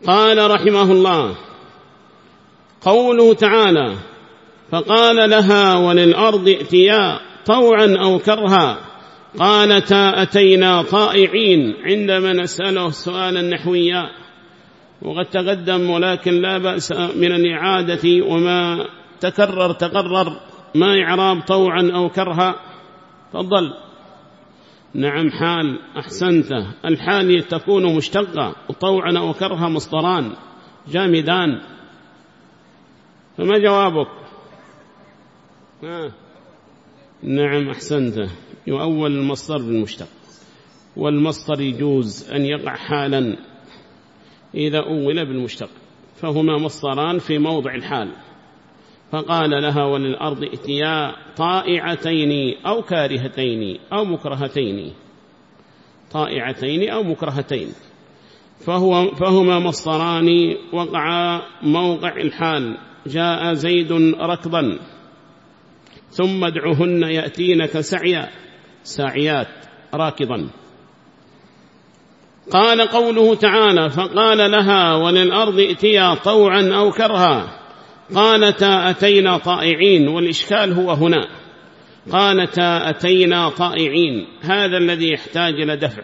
قال رحمه الله: قوله تعالى: فقال لها وللأرض ائتيا طوعا أو كرها قالتا أتينا طائعين، عندما نسأله سؤالا نحويا وقد تقدم، ولكن لا بأس من الإعادة، وما تقرر ما إعراب طوعا أو كرها؟ تفضل. نعم، حال، أحسنت. الحال تكون مشتقة، وطوعا أو كرها مصدران جامدان. فما جوابك؟ نعم، أحسنت. يؤول المصدر بالمشتق، والمصدر يجوز أن يقع حالا إذا أول بالمشتق، فهما مصدران في موضع الحال. فقال لها وللأرض ائتيا طائعتين أو كارهتين أو مكرهتين، طائعتين أو مكرهتين، فهما مصدران وقعا موقع الحال. جاء زيد ركضا، ثم ادعهن يأتينك سعيا، ساعيات راكضا. قال قوله تعالى: فقال لها وللأرض ائتيا طوعا أو كرها قالتا أتينا طائعين. والإشكال هو هنا، قالتا أتينا طائعين، هذا الذي يحتاج إلى دفع.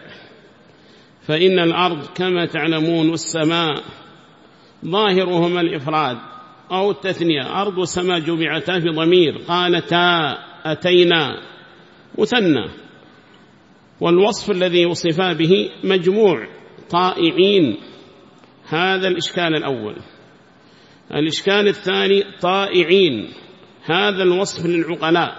فإن الأرض كما تعلمون والسماء ظاهرهما الإفراد أو التثنية، أرض وسماء جمعتا في ضمير، قالتا أتينا مثنى، والوصف الذي وصفا به مجموع طائعين. هذا الإشكال الأول. الإشكال الثاني: طائعين، هذا الوصف للعقلاء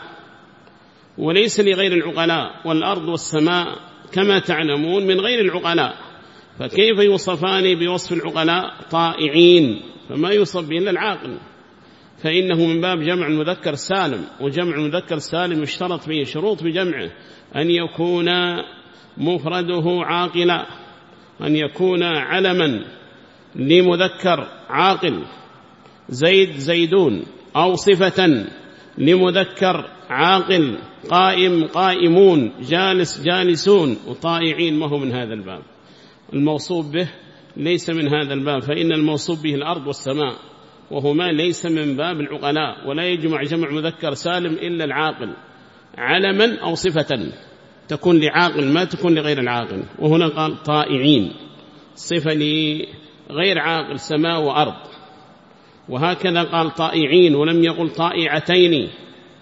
وليس لغير العقلاء، والأرض والسماء كما تعلمون من غير العقلاء، فكيف يوصفان بوصف العقلاء طائعين؟ فما يوصف به إلا العاقل، فإنه من باب جمع المذكر السالم، وجمع المذكر السالم يشترط فيه شروط في جمعه: أن يكون مفرده عاقلا، أن يكون علما لمذكر عاقل، زيد زيدون، أو صفة لمذكر عاقل، قائم قائمون، جالس جالسون. وطائعين ما هو من هذا الباب، الموصوف به ليس من هذا الباب، فإن الموصوف به الأرض والسماء، وهما ليس من باب العقلاء، ولا يجمع جمع مذكر سالم إلا العاقل، علما أو صفة تكون لعاقل ما تكون لغير العاقل. وهنا قال طائعين، صفة لغير عاقل، سماء وأرض. وهكذا قال طائعين ولم يقل طائعتين،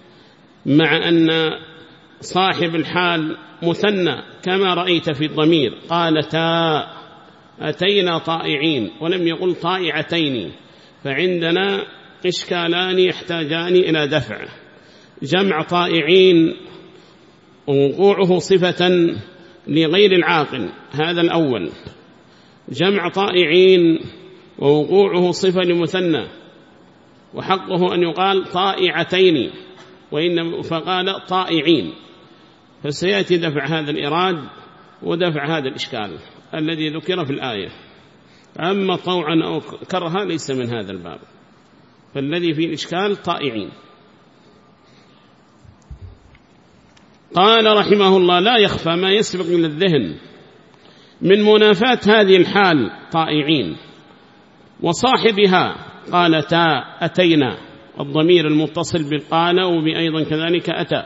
مع أن صاحب الحال مثنى كما رأيت في الضمير، قالتا أتينا طائعين ولم يقل طائعتين. فعندنا إشكالان يحتاجان إلى دفع: جمع طائعين ووقوعه صفة لغير العاقل، هذا الأول. جمع طائعين ووقوعه صفة لمثنى، وحقه أن يقال طائعتين، فقال طائعين. فسيأتي دفع هذا الإراد ودفع هذا الإشكال الذي ذكر في الآية. أما طوعا أو كرها ليس من هذا الباب، فالذي فيه الإشكال طائعين. قال رحمه الله: لا يخفى ما يسبق إلى الذهن من منافاة هذه الحال طائعين وصاحبها قالتا أتينا، الضمير المتصل بالقال وبأيضا كذلك أتى.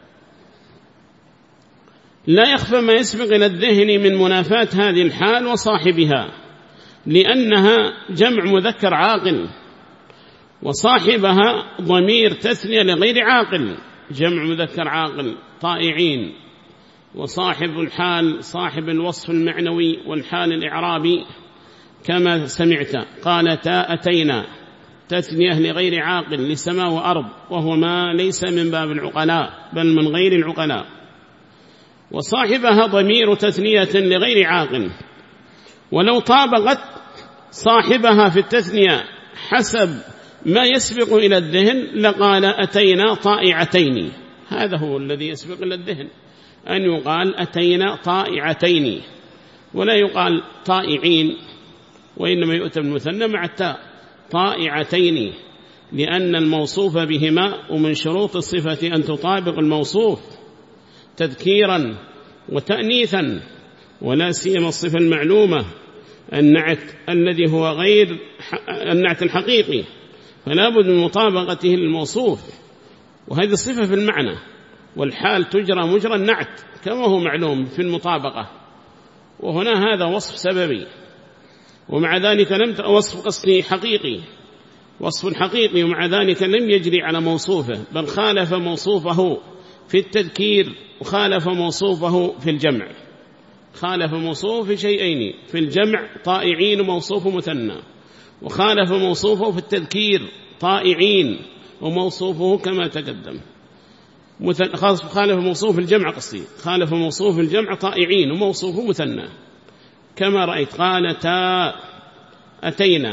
لا يخفى ما يسبق إلى الذهن من منافاة هذه الحال وصاحبها، لأنها جمع مذكر عاقل، وصاحبها ضمير تثنية لغير عاقل، جمع مذكر عاقل طائعين، وصاحب الحال صاحب الوصف المعنوي والحال الإعرابي كما سمعت، قالتا أتينا، تثنية لغير عاقل لسماء وأرض، وهو ما ليس من باب العقلاء بل من غير العقلاء. وصاحبها ضمير تثنية لغير عاقل، ولو طابقت صاحبها في التثنية حسب ما يسبق إلى الذهن لقال أتينا طائعتين. هذا هو الذي يسبق إلى الذهن، أن يقال أتينا طائعتين، ولا يقال طائعين، وإنما يؤتى بالمثنى مع التاء طائعتين، لأن الموصوف بهما ومن شروط الصفة أن تطابق الموصوف تذكيرا وتأنيثا، ولا سيما الصفة المعلومة النعت الذي هو غير النعت الحقيقي، فلا بد من مطابقته للموصوف، وهذه صفة في المعنى، والحال تجرى مجرى النعت كما هو معلوم في المطابقة، وهنا هذا وصف سببي، ومع ذلك لم وصف قصدي حقيقي، وصف حقيقي، ومع ذلك لم يجري على موصوفه، بل خالف موصوفه في التذكير وخالف موصوفه في الجمع، خالف موصوفه في شيئين، في الجمع طائعين وموصوفه مثنى، وخالف موصوفه في التذكير طائعين وموصوفه كما تقدم، خالف موصوف في الجمع قصدي، خالف موصوف في الجمع طائعين وموصوفه مثنى كما رأيت قالتا أتينا.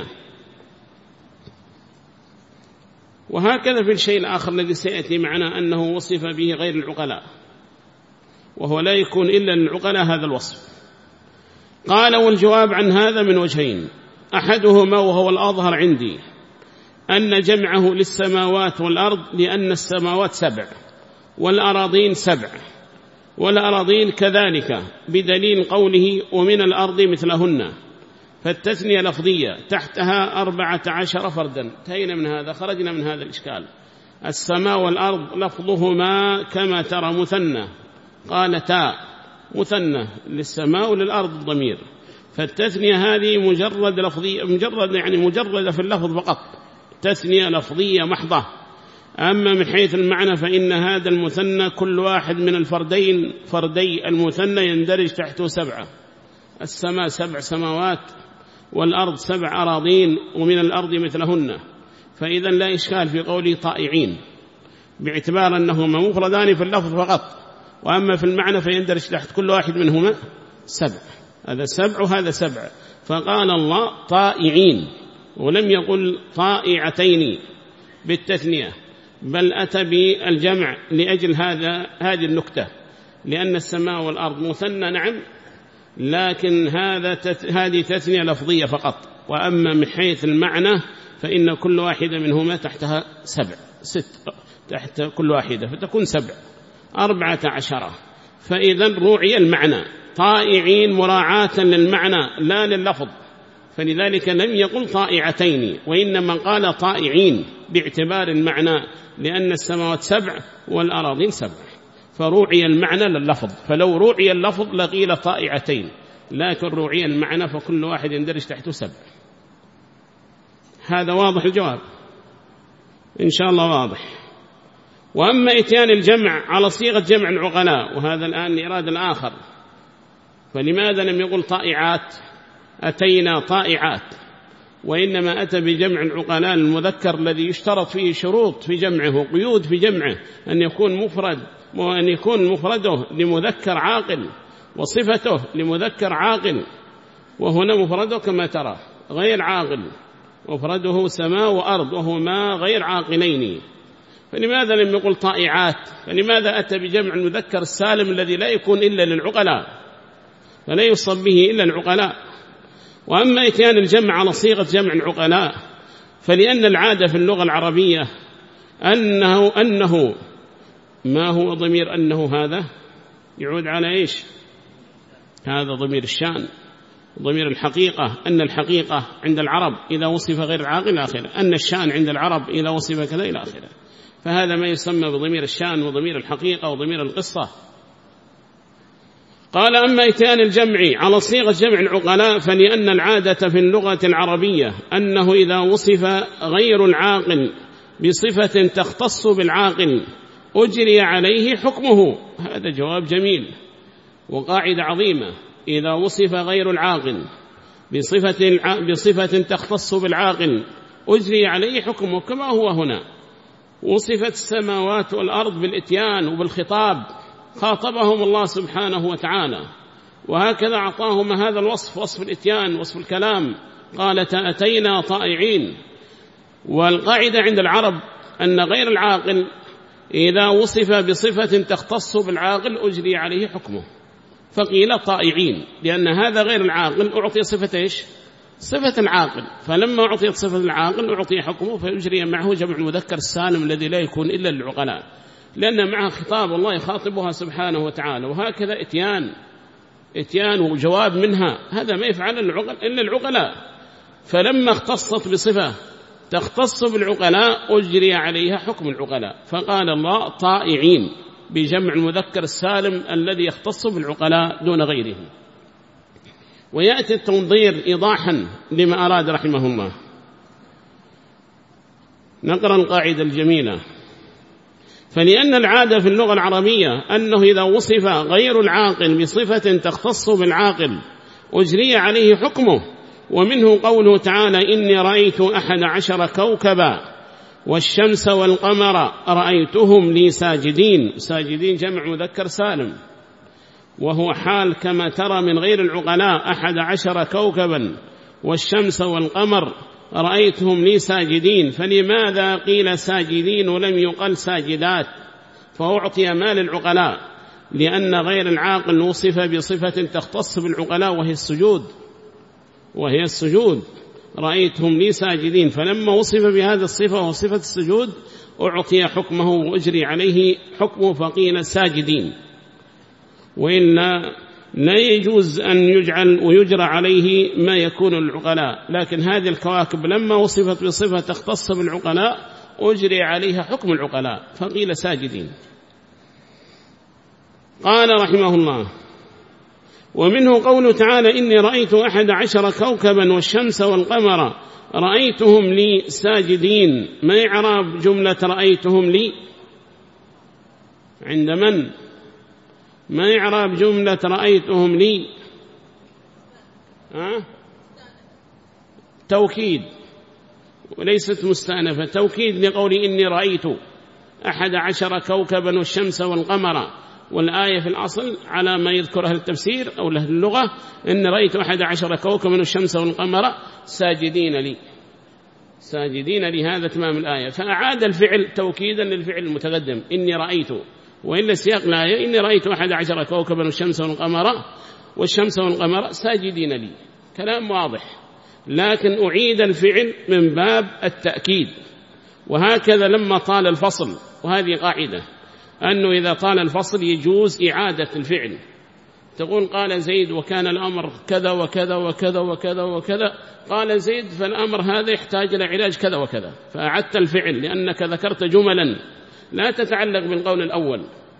وهكذا في الشيء الآخر الذي سيأتي معنا أنه وصف به غير العقلاء، وهو لا يكون إلا للعقلاء هذا الوصف. قال والجواب عن هذا من وجهين، أحدهما وهو الأظهر عندي أن جمعه للسماوات والأرض، لأن السماوات 7 والأراضين 7، والأراضين كذلك، بدليل قوله ومن الأرض مثلهن، فالتثنية لفظية تحتها 14 فردا. انتهينا من هذا، خرجنا من هذا الإشكال. السماء والأرض لفظهما كما ترى مثنى، قالتا مثنى للسماء وللأرض الضمير، فالتثنية هذه مجرد لفظية، مجرد في اللفظ فقط، تثنية لفظية محضة. أما من حيث المعنى فإن هذا المثنى كل واحد من الفردين فردي المثنى يندرج تحته 7، السماء 7 سماوات والأرض 7 أراضين ومن الأرض مثلهن، فإذا لا إشكال في قوله طائعين، باعتبار أنهما مفردان في اللفظ فقط، وأما في المعنى فيندرج تحت كل واحد منهما 7، هذا 7 وهذا 7، فقال الله طائعين ولم يقل طائعتين بالتثنية، بل أتى بالجمع لأجل هذه النكتة، لأن السماء والأرض مثنى نعم، لكن هذه تثنية لفظية فقط، وأما من حيث المعنى فإن كل واحدة منهما تحتها 6 تحت كل واحدة فتكون 7 14، فإذا روعي المعنى طائعين مراعاة للمعنى لا لللفظ، فلذلك لم يقل طائعتين وإنما قال طائعين باعتبار المعنى، لأن السماوات 7 والأراضين 7، فروعي المعنى لللفظ، فلو روعي اللفظ لقيل طائعتين، لكن روعي المعنى فكل واحد يندرج تحته 7. هذا واضح الجواب إن شاء الله واضح. وأما إتيان الجمع على صيغة جمع العقلاء، وهذا الآن إرادة الآخر، فلماذا لم يقل طائعات؟ أتينا طائعات، وإنما أتى بجمع العقلاء المذكر الذي يشترط فيه شروط في جمعه، قيود في جمعه، أن يكون مفرد، وأن يكون مفرده لمذكر عاقل وصفته لمذكر عاقل، وهنا مفرده كما ترى غير عاقل، مفرده سماء وأرض وهما غير عاقلين، فلماذا لم يقل طائعات؟ فلماذا أتى بجمع المذكر السالم الذي لا يكون إلا للعقلاء، فلا يصب به إلا العقلاء؟ وأما إتيان الجمع على صيغة جمع العقلاء فلأن العادة في اللغة العربية أنه ما هو ضمير أنه، هذا يعود على إيش؟ هذا ضمير الشان، ضمير الحقيقة، أن الحقيقة عند العرب إذا وصف غير العاقل آخره، أن الشان عند العرب إذا وصف كذا إلى آخره، فهذا ما يسمى بضمير الشان وضمير الحقيقة وضمير القصة. قال أما إتيان الجمع على صيغة جمع العقلاء فلأن العادة في اللغة العربية أنه إذا وصف غير العاقل بصفة تختص بالعاقل أجري عليه حكمه. هذا جواب جميل وقاعدة عظيمة، إذا وصف غير العاقل بصفة تختص بالعاقل أجري عليه حكمه، كما هو هنا وصفت السماوات والأرض بالإتيان وبالخطاب، خاطبهم الله سبحانه وتعالى، وهكذا أعطاهم هذا الوصف، وصف الإتيان، وصف الكلام، قال أتينا طائعين. والقاعدة عند العرب أن غير العاقل إذا وصف بصفة تختص بالعاقل أجري عليه حكمه، فقيل طائعين، لأن هذا غير العاقل أعطي صفة إيش؟ صفة العاقل، فلما أعطيت صفة العاقل أعطي حكمه، فيجري معه جمع المذكر السالم الذي لا يكون إلا للعقلاء، لأن معه خطاب الله يخاطبها سبحانه وتعالى. وهكذا إتيان وجواب منها، هذا ما يفعل إلا العقلاء. فلما اختصت بصفة تختص بالعقلاء أجري عليها حكم العقلاء، فقال الله طائعين بجمع المذكر السالم الذي يختص بالعقلاء دون غيره. ويأتي التنظير إيضاحا لما أراد رحمه الله. نقرأ القاعدة الجميلة: فلأن العادة في اللغة العربية أنه إذا وصف غير العاقل بصفة تختص بالعاقل أجري عليه حكمه، ومنه قوله تعالى: إني رأيت 11 كوكبا والشمس والقمر رأيتهم لي ساجدين. ساجدين جمع مذكر سالم، وهو حال كما ترى من غير العقلاء 11 كوكبا والشمس والقمر رأيتهم لي ساجدين. فلماذا قيل ساجدين ولم يقل ساجدات؟ فأعطي مال العقلاء لأن غير العاقل وصف بصفة تختص بالعقلاء وهي السجود رأيتهم لي ساجدين، فلما وصف بهذا الصفة وصفة السجود أعطي حكمه وأجري عليه حكمه فقيل ساجدين. وإلا لا يجوز أن يجعل ويجرى عليه ما يكون العقلاء، لكن هذه الكواكب لما وصفت بصفة تختص بالعقلاء أجري عليها حكم العقلاء فقيل ساجدين. قال رحمه الله: ومنه قوله تعالى: إني رأيت 11 كوكبا والشمس والقمر رأيتهم لي ساجدين. ما إعراب جملة رأيتهم لي عند من؟ ما إعراب جملة رأيتهم لي؟ توكيد وليست مستأنفة، توكيد لقول إني رأيت 11 كوكبا والشمس والقمر. والآية في الأصل على ما يذكر أهل التفسير أو أهل اللغة إن رأيت 11 كوكبا والشمس والقمر ساجدين لي، هذا تمام الآية. فأعاد الفعل توكيدا للفعل المتقدم إني رأيت، وإلا سياق الآية إني رأيت 11 كوكبا والشمس والقمر ساجدين لي، كلام واضح. لكن أعيد الفعل من باب التأكيد. وهكذا لما طال الفصل، وهذه قاعدة أنه إذا طال الفصل يجوز إعادة الفعل. تقول قال زيد وكان الأمر كذا وكذا وكذا وكذا وكذا، قال زيد فالأمر هذا يحتاج إلى علاج كذا وكذا، فأعدت الفعل لأنك ذكرت جملا لا تتعلق بالقول الأول،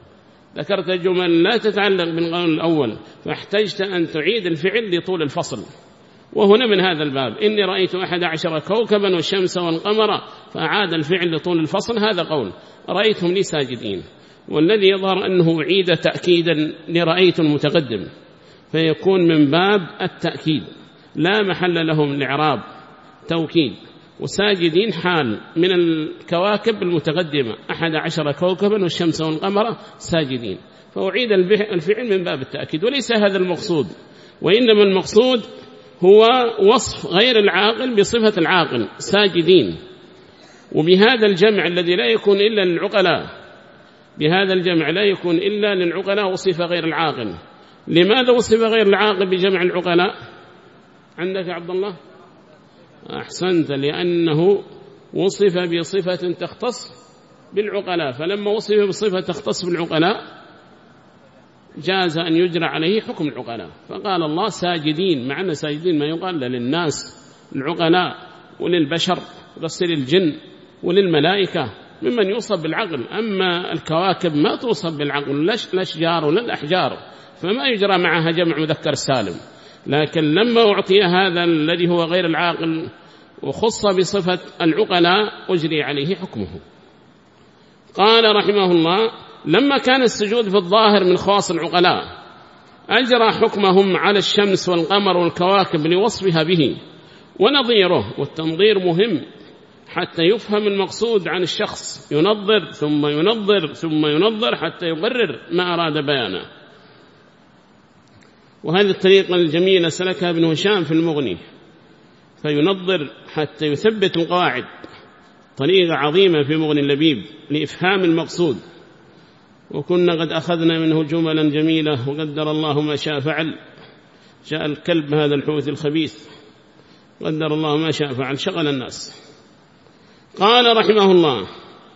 فاحتجت أن تعيد الفعل لطول الفصل. وهنا من هذا الباب إني رأيت 11 كوكبا والشمس والقمر، فأعاد الفعل لطول الفصل، هذا قول رأيتهم لي ساجدين. والذي يظهر أنه عيد تأكيدا لرأيت المتقدم، فيكون من باب التأكيد لا محل له من الإعراب، توكيد. وساجدين حال من الكواكب المتقدمة 11 كوكبا والشمس والقمر ساجدين، فأعيد الفعل من باب التأكيد. وليس هذا المقصود، وإنما المقصود هو وصف غير العاقل بصفة العاقل ساجدين. وبهذا الجمع الذي لا يكون إلا للعقلاء، وصف غير العاقل. لماذا وصف غير العاقل بجمع العقلاء؟ عندك يا عبد الله؟ أحسنت، لأنه وصف بصفة تختص بالعقلاء، فلما وصف بصفة تختص بالعقلاء جاز أن يجرى عليه حكم العقلاء، فقال الله ساجدين. معنى ساجدين ما يقال للناس العقلاء وللبشر غسل الجن وللملائكة ممن يوصف بالعقل. أما الكواكب ما توصف بالعقل، لا الأشجار ولا الأحجار، فما يجرى معها جمع مذكر سالم. لكن لما أعطي هذا الذي هو غير العاقل وخص بصفة العقلاء أجري عليه حكمه. قال رحمه الله: لما كان السجود في الظاهر من خواص العقلاء أجرى حكمهم على الشمس والقمر والكواكب لوصفها به ونظيره. والتنظير مهم حتى يفهم المقصود عن الشخص، ينظر ثم ينظر ثم ينظر حتى يقرر ما أراد بيانه. وهذه الطريقة الجميلة سلكها ابن هشام في المغني، فينظر حتى يثبت القواعد، طريقة عظيمة في مغني اللبيب لإفهام المقصود. وكنا قد أخذنا منه جملا جميلة، وقدر الله ما شاء فعل. جاء الكلب هذا الحوث الخبيث، قدر الله ما شاء فعل، شغل الناس. قال رحمه الله: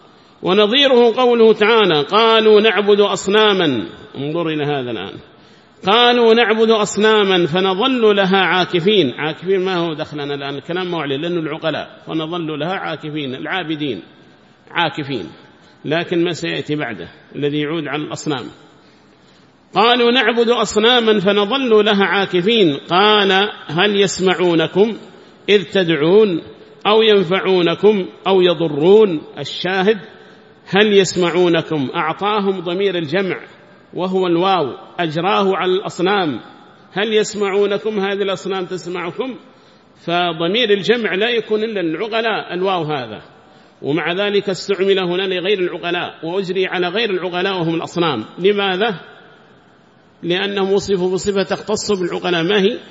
ونظيره قوله تعالى: قالوا نعبد أصناما. انظر إلى هذا الآن، قالوا نعبد أصناما فنظل لها عاكفين. عاكفين ما هو دخلنا الآن الكلام موعلي لأنه العقلاء، فنظل لها عاكفين العابدين عاكفين، لكن ما سيأتي بعده الذي يعود على الأصنام. قالوا نعبد أصناما فنظل لها عاكفين. قال هل يسمعونكم إذ تدعون أو ينفعونكم أو يضرون؟ الشاهد هل يسمعونكم أعطاهم ضمير الجمع وهو الواو، أجراه على الأصنام. هل يسمعونكم هذه الأصنام تسمعكم، فضمير الجمع لا يكون إلا العقلاء الواو هذا، ومع ذلك استعمل هنا لغير العقلاء وأجري على غير العقلاء وهم الأصنام. لماذا؟ لأنهم وصفوا بصفة تختص بالعقلاء، ما هي؟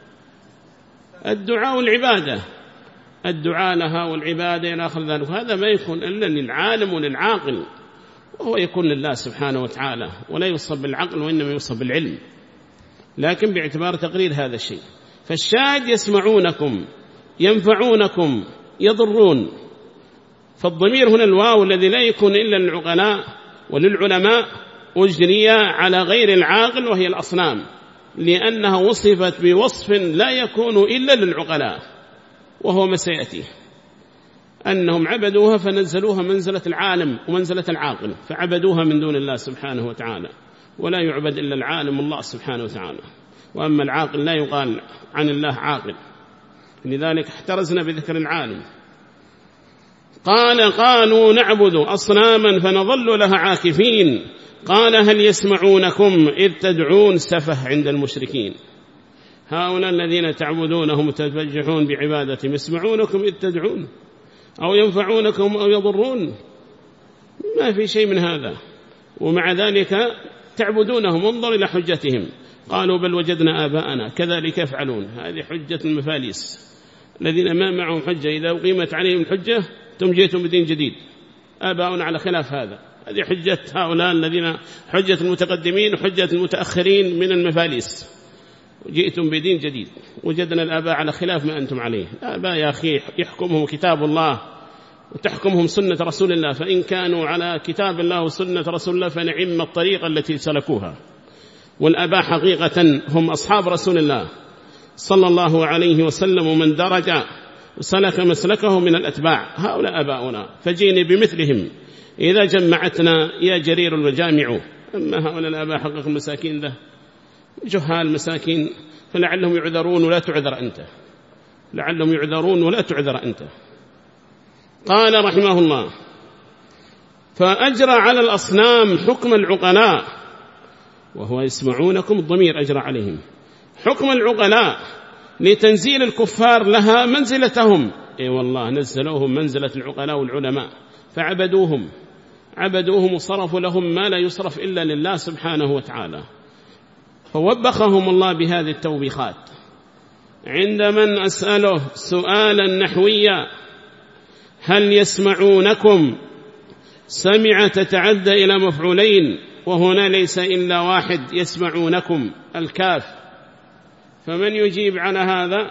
الدعاء والعبادة، الدعاء لها والعبادة إلى آخر ذلك. هذا ما يكون إلا للعالم وللعاقل، وهو يكون لله سبحانه وتعالى، ولا يوصف بالعقل وإنما يوصف بالعلم، لكن باعتبار تقرير هذا الشيء. فالشاهد يسمعونكم ينفعونكم يضرون، فالضمير هنا الواو الذي لا يكون إلا للعقلاء وللعلماء أجري على غير العاقل وهي الأصنام، لأنها وصفت بوصف لا يكون إلا للعقلاء، وهو ما سيأتي أنهم عبدوها فنزلوها منزلة العالم ومنزلة العاقل، فعبدوها من دون الله سبحانه وتعالى، ولا يعبد إلا العالم الله سبحانه وتعالى، وأما العاقل لا يقال عن الله عاقل، لذلك احترزنا بذكر العالم. قالوا نعبد أصناما فنظل لها عاكفين. قال هل يسمعونكم إذ تدعون؟ سفه عند المشركين، هؤلاء الذين تعبدونهم وتتفجحون بعبادتهم يسمعونكم إذ تدعون أو ينفعونكم أو يضرون؟ ما في شيء من هذا، ومع ذلك تعبدونهم. انظر إلى حجتهم، قالوا بل وجدنا آباءنا كذلك يفعلون. هذه حجة المفاليس الذين ما معهم حجة، إذا أقيمت عليهم الحجة ثم جئتم بدين جديد. آباؤنا على خلاف هذا، هذه حجة هؤلاء الذين حجة المتقدمين وحجة المتأخرين من المفاليس. جئتم بدين جديد، وجدنا الآباء على خلاف ما أنتم عليه. الآباء يا أخي يحكمهم كتاب الله وتحكمهم سنة رسول الله، فإن كانوا على كتاب الله وسنة رسول الله فنعم الطريقة التي سلكوها. والآباء حقيقة هم أصحاب رسول الله صلى الله عليه وسلم، ومن درج وسلك مسلكه من الأتباع، هؤلاء آباؤنا، فجيني بمثلهم إذا جمعتنا يا جرير المجامع. أما هؤلاء الآباء حقق المساكين ذا جهال مساكين، فلعلهم يعذرون ولا تعذر أنت، لعلهم يعذرون ولا تعذر أنت. قال رحمه الله فأجرى على الأصنام حكم العقلاء، وهو يسمعونكم الضمير أجرى عليهم حكم العقلاء لتنزيل الكفار لها منزلتهم. أي والله نزلوهم منزلة العقلاء والعلماء، فعبدوهم وصرفوا لهم ما لا يصرف إلا لله سبحانه وتعالى، فوبخهم الله بهذه التوبيخات. عند من أسأله سؤالا نحويا هل يسمعونكم سمع تتعدى إلى مفعولين، وهنا ليس إلا واحد يسمعونكم الكاف، فمن يجيب على هذا؟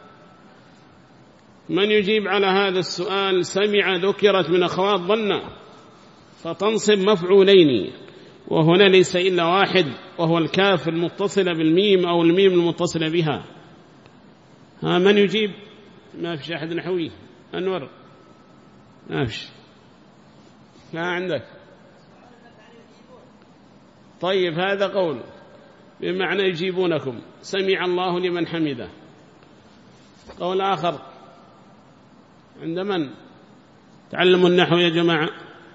من يجيب على هذا السؤال؟ سمع ذكرت من أخوات ظن فتنصب مفعولين، وهنا ليس إلا واحد وهو الكاف المتصلة بالميم أو الميم المتصلة بها. ها من يجيب؟ ما في أحد نحوي. أنور ما فيش، لا عندك. طيب هذا قول بمعنى يجيبونكم، سمع الله لمن حمده. قول آخر عند من؟ تعلموا النحو يا جماعة.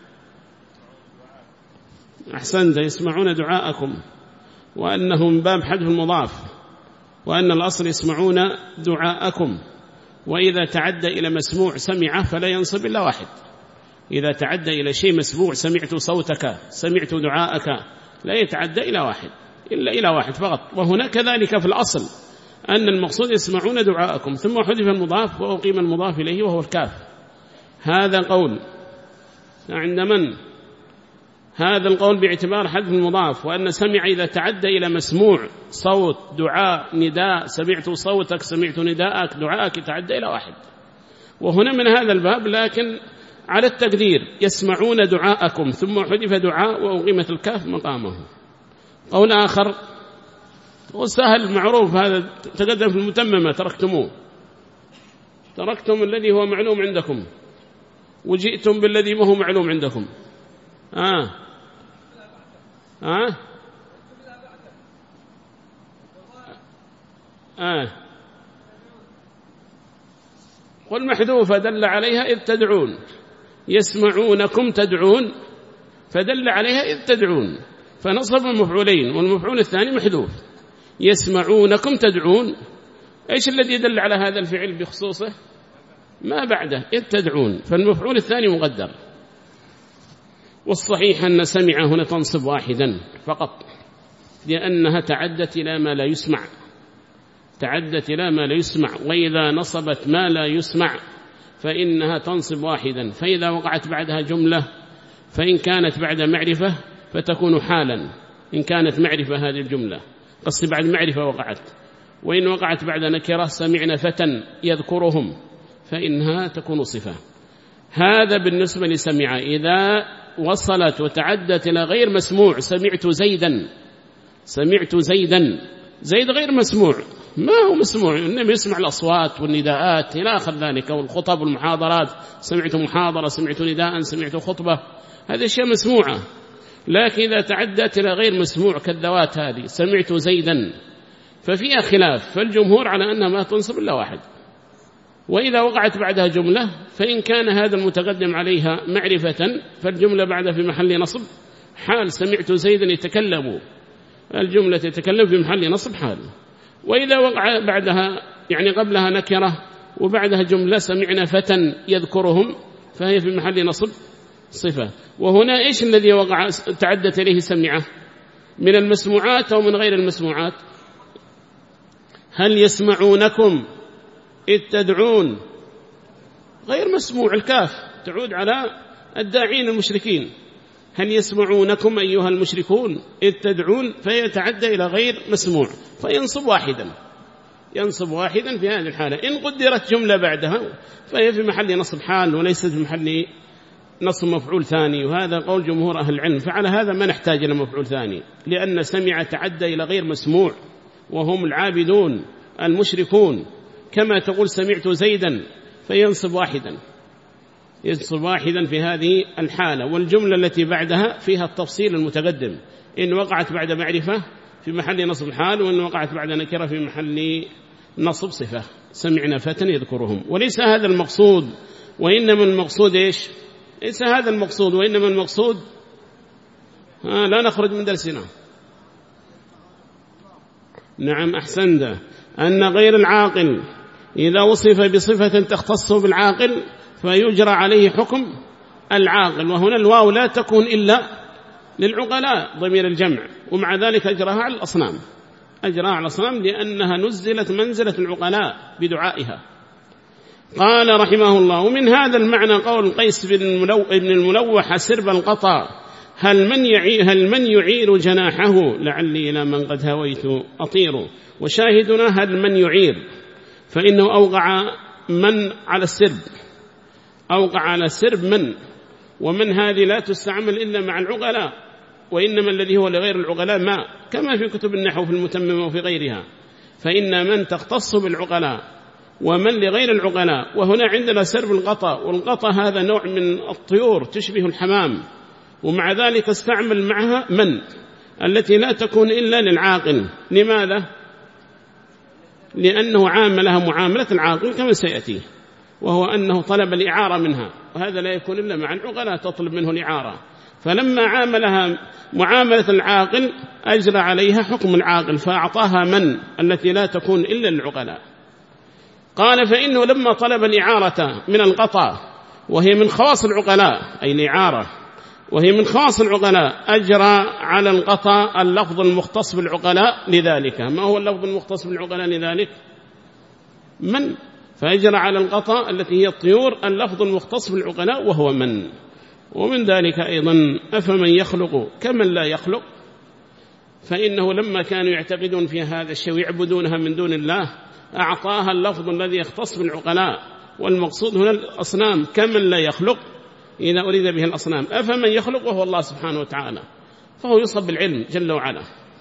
أحسنت، يسمعون دعاءكم، وأنه من باب حذف المضاف، وأن الأصل يسمعون دعاءكم، وإذا تعدى إلى مسموع سمع فلا ينصب إلا واحد. إذا تعدى إلى شيء مسموع، سمعت صوتك، سمعت دعاءك، لا يتعدى إلى واحد إلا إلى واحد فقط. وهنا كذلك في الأصل أن المقصود يسمعون دعاءكم، ثم حذف المضاف وأقيم المضاف إليه وهو الكاف. هذا قول عند من؟ هذا القول باعتبار حذف المضاف، وأن سمع إذا تعدى إلى مسموع صوت دعاء نداء، سمعت صوتك سمعت نداءك دعاءك، يتعدى إلى واحد. وهنا من هذا الباب، لكن على التقدير يسمعون دعاءكم ثم حذف دعاء وأقيمت الكاف مقامه. قول آخر وسهل معروف هذا تقدم في المتممة، تركتموه، تركتم الذي هو معلوم عندكم وجئتم بالذي ما هو معلوم عندكم. والمحذوفة دل عليها إذ تدعون، يسمعونكم تدعون فدل عليها إذ تدعون، فنصب المفعولين والمفعول الثاني محذوف. يسمعونكم تدعون، إيش الذي يدل على هذا الفعل بخصوصه؟ ما بعده إذ تدعون، فالمفعول الثاني مقدر. والصحيح أن سمع هنا تنصب واحدا فقط، لأنها تعدت إلى ما لا يسمع، تعدت إلى ما لا يسمع، وإذا نصبت ما لا يسمع فإنها تنصب واحدا. فإذا وقعت بعدها جملة فإن كانت بعد معرفة فتكون حالا، إن كانت معرفة هذه الجملة قصد بعد معرفة وقعت، وإن وقعت بعد نكرة سمعنا فتى يذكرهم فإنها تكون صفة. هذا بالنسبة لسمع. إذا وصلت وتعدت إلى غير مسموع، سمعت زيدا، سمعت زيدا، زيد غير مسموع، ما هو مسموع، إنما يسمع الأصوات والنداءات إلى آخر ذلك، والخطب والمحاضرات، سمعت محاضرة، سمعت نداء، سمعت خطبة، هذه أشياء مسموعة. لكن إذا تعدت إلى غير مسموع كالذوات هذه، سمعت زيدا، ففيها خلاف، فالجمهور على أنها ما تنصب إلا واحد. وإذا وقعت بعدها جملة فإن كان هذا المتقدم عليها معرفة فالجملة بعدها في محل نصب حال، سمعت زيدا يتكلم، الجملة تتكلم في محل نصب حال. وإذا وقع بعدها يعني قبلها نكرة وبعدها جملة سمعنا فتى يذكرهم فهي في محل نصب صفة. وهنا إيش الذي وقع تعدت إليه سمعه؟ من المسموعات أو من غير المسموعات؟ هل يسمعونكم إذ تدعون؟ غير مسموع، الكاف تعود على الداعين المشركين. هل يسمعونكم أيها المشركون إذ تدعون؟ فيتعدى إلى غير مسموع فينصب واحدا، ينصب واحدا في هذه الحالة. إن قدرت جملة بعدها فهي في محل نصب حال وليست في محل نصب مفعول ثاني، وهذا قول جمهور أهل العلم. فعلى هذا ما نحتاج إلى مفعول ثاني، لأن سمع تعدى إلى غير مسموع وهم العابدون المشركون. كما تقول سمعت زيدا فينصب واحدا، ينصب واحدا في هذه الحالة. والجملة التي بعدها فيها التفصيل المتقدم، إن وقعت بعد معرفة في محل نصب حال، وإن وقعت بعد نكرة في محل نصب صفة. سمعنا فتى يذكرهم. وليس هذا المقصود، وإنما المقصود إيش؟ ليس هذا المقصود، وإنما المقصود لا نخرج من درسنا. نعم أحسنت، أن غير العاقل إذا وصف بصفة تختص بالعاقل فيجرى عليه حكم العاقل. وهنا الواو لا تكون إلا للعقلاء ضمير الجمع، ومع ذلك أجراها على الأصنام، أجراها على الأصنام لأنها نزلت منزلة العقلاء بدعائها. قال رحمه الله: ومن هذا المعنى قول قيس بن الملوح سرب القطا: هل من يعير جناحه لعلي إلى من قد هويت أطير. وشاهدنا هل من يعير، فإنه أوقع من على السرب، أوقع على السرب من، ومن هذه لا تستعمل إلا مع العقلاء، وإنما الذي هو لغير العقلاء ما، كما في كتب النحو في المتمم وفي غيرها، فإن من تختص بالعقلاء ومن لغير العقلاء. وهنا عندنا سرب القطا، والقطا هذا نوع من الطيور تشبه الحمام، ومع ذلك استعمل معها من التي لا تكون إلا للعاقل. لماذا؟ لأنه عاملها معاملة العاقل كما سيأتي، وهو أنه طلب الإعارة منها، وهذا لا يكون إلا مع العقلاء تطلب منه الإعارة. فلما عاملها معاملة العاقل أجرى عليها حكم العاقل فأعطاها من التي لا تكون إلا للعقلاء. قال: فإنه لما طلب الإعارة من القطا وهي من خواص العقلاء، أي الإعارة وهي من خواص العقلاء، أجرى على القطا اللفظ المختص بالعقلاء لذلك. ما هو اللفظ المختص بالعقلاء لذلك؟ من، فأجرى على القطا التي هي الطيور اللفظ المختص بالعقلاء وهو من. ومن ذلك أيضا: أفمن يخلق كمن لا يخلق. فإنه لما كانوا يعتقدون في هذا الشيء ويعبدونها من دون الله أعطاها اللفظ الذي يختص بالعقلاء، والمقصود هنا الأصنام، كمن لا يخلق إذا أريد به الأصنام. أفمن يخلق وهو الله سبحانه وتعالى، فهو يصب بالعلم جل وعلا.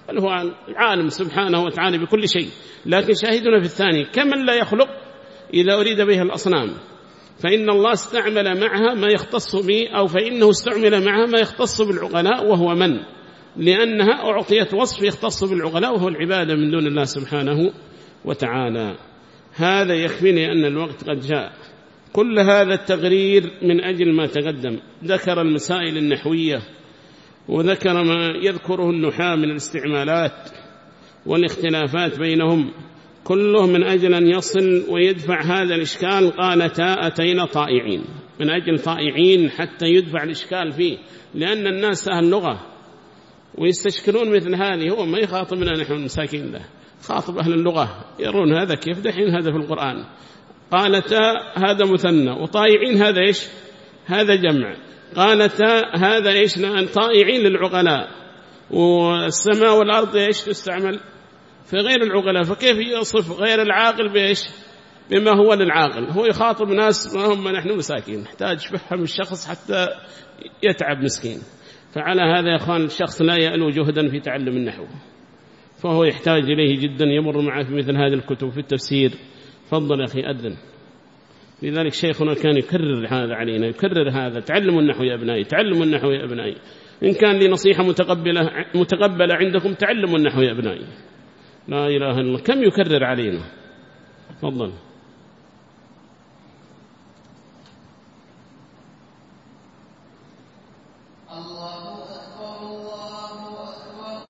بل هو العالم سبحانه وتعالى بكل شيء. لكن شاهدنا في الثاني كمن لا يخلق إذا أريد بها الأصنام، فإن الله استعمل معها ما يختص به، أو فإنه استعمل معها ما يختص بالعقلاء وهو من، لأنها أعطيت وصف يختص بالعقلاء وهو العبادة من دون الله سبحانه وتعالى. هذا يكفيني أن الوقت قد جاء. كل هذا التقرير من أجل ما تقدم، ذكر المسائل النحوية وذكر ما يذكره النحاة من الاستعمالات والاختلافات بينهم، كله من أجل أن يصل ويدفع هذا الإشكال. قالتا أتينا طائعين، من أجل طائعين حتى يدفع الإشكال فيه، لأن الناس أهل اللغة ويستشكلون مثل هذه. هو ما يخاطبنا نحن المساكين له، خاطب أهل اللغة يرون هذا كيف دحين هذا في القرآن. قالتا هذا مثنى، وطائعين هذا إيش؟ هذا جمع. قالتا هذا إيش؟ طائعين للعقلاء، والسماء والأرض إيش تستعمل في غير العقلاء، فكيف يصف غير العاقل بإيش؟ بما هو للعاقل. هو يخاطب ناس ما هم نحن مساكين، نحتاج فهم الشخص حتى يتعب مسكين. فعلى هذا يا أخوان الشخص لا يألو جهدا في تعلم النحو، فهو يحتاج إليه جدا، يمر معه في مثل هذه الكتب في التفسير. فضل يا أخي أذن. لذلك شيخنا كان يكرر هذا علينا، يكرر هذا: تعلموا النحو يا أبنائي، تعلموا النحو يا أبنائي. إن كان لي نصيحة متقبلة عندكم، تعلموا النحو يا أبنائي. لا إله إلا الله، كم يكرر علينا. تفضل.